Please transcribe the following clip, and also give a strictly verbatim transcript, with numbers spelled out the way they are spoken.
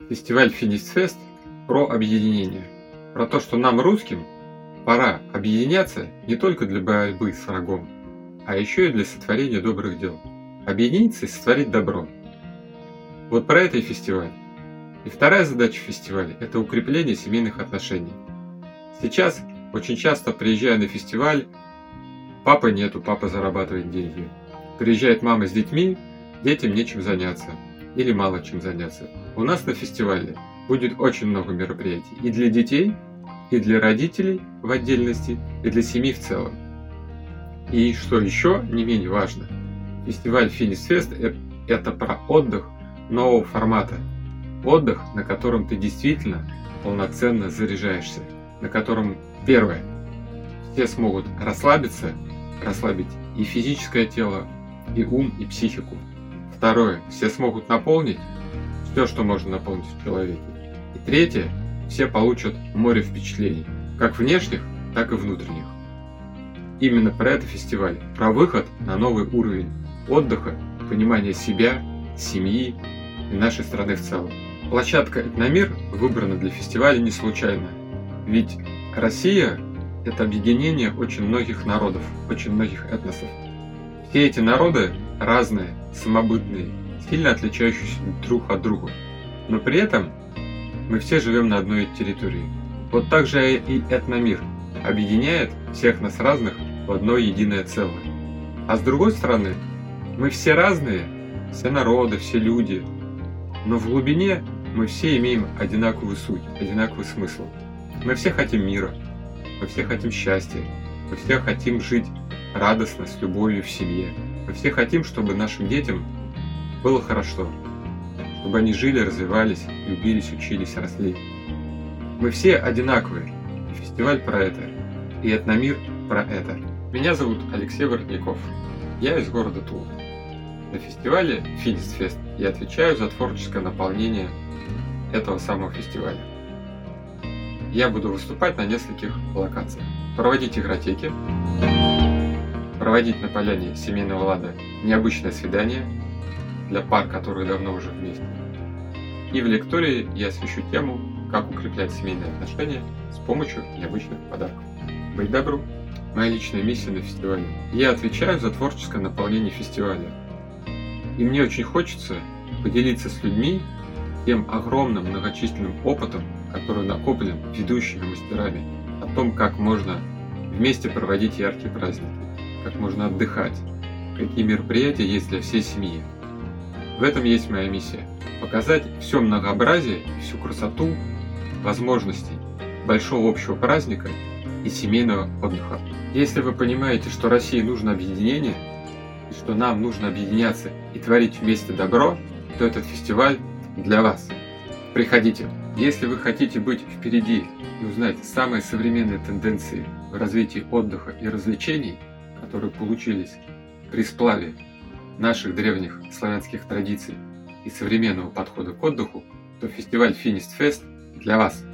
Фестиваль Финисфест про объединение. Про то, что нам, русским, пора объединяться не только для борьбы с врагом, а еще и для сотворения добрых дел. Объединиться и сотворить добро. Вот про это и фестиваль. И вторая задача фестиваля – это укрепление семейных отношений. Сейчас очень часто, приезжая на фестиваль, папы нету, папа зарабатывает деньги. Приезжает мама с детьми, детям нечем заняться или мало чем заняться. У нас на фестивале будет очень много мероприятий и для детей, и для родителей в отдельности, и для семьи в целом. И что еще не менее важно, фестиваль Финисфест – это про отдых нового формата. Отдых, на котором ты действительно полноценно заряжаешься, на котором, первое, все смогут расслабиться, расслабить и физическое тело, и ум, и психику. Второе, все смогут наполнить все, что можно наполнить в человеке. И третье, все получат море впечатлений, как внешних, так и внутренних. Именно про это фестиваль, про выход на новый уровень отдыха, понимания себя, семьи и нашей страны в целом. Площадка «Этномир» выбрана для фестиваля не случайно, ведь Россия – это объединение очень многих народов, очень многих этносов. Все эти народы разные, самобытные, сильно отличающиеся друг от друга, но при этом мы все живем на одной территории. Вот так же и «Этномир» объединяет всех нас разных в одно единое целое. А с другой стороны, мы все разные, все народы, все люди, но в глубине мы все имеем одинаковую суть, одинаковый смысл. Мы все хотим мира, мы все хотим счастья, мы все хотим жить радостно, с любовью в семье. Мы все хотим, чтобы нашим детям было хорошо, чтобы они жили, развивались, любились, учились, росли. Мы все одинаковые, и фестиваль про это, и «Этномир» про это. Меня зовут Алексей Воротников, я из города Тула. На фестивале Финисфест я отвечаю за творческое наполнение этого самого фестиваля. Я буду выступать на нескольких локациях. Проводить игротеки, проводить на поляне семейного лада необычное свидание для пар, которые давно уже вместе. И в лектории я освещу тему, как укреплять семейные отношения с помощью необычных подарков. Быть добру! Моя личная миссия на фестивале. Я отвечаю за творческое наполнение фестиваля. И мне очень хочется поделиться с людьми тем огромным многочисленным опытом, который накоплен ведущими мастерами, о том, как можно вместе проводить яркие праздники, как можно отдыхать, какие мероприятия есть для всей семьи. В этом есть моя миссия – показать все многообразие, всю красоту возможностей большого общего праздника и семейного отдыха. Если вы понимаете, что России нужно объединение, и что нам нужно объединяться и творить вместе добро, то этот фестиваль для вас. Приходите. Если вы хотите быть впереди и узнать самые современные тенденции в развитии отдыха и развлечений, которые получились при сплаве наших древних славянских традиций и современного подхода к отдыху, то фестиваль Финисфест для вас.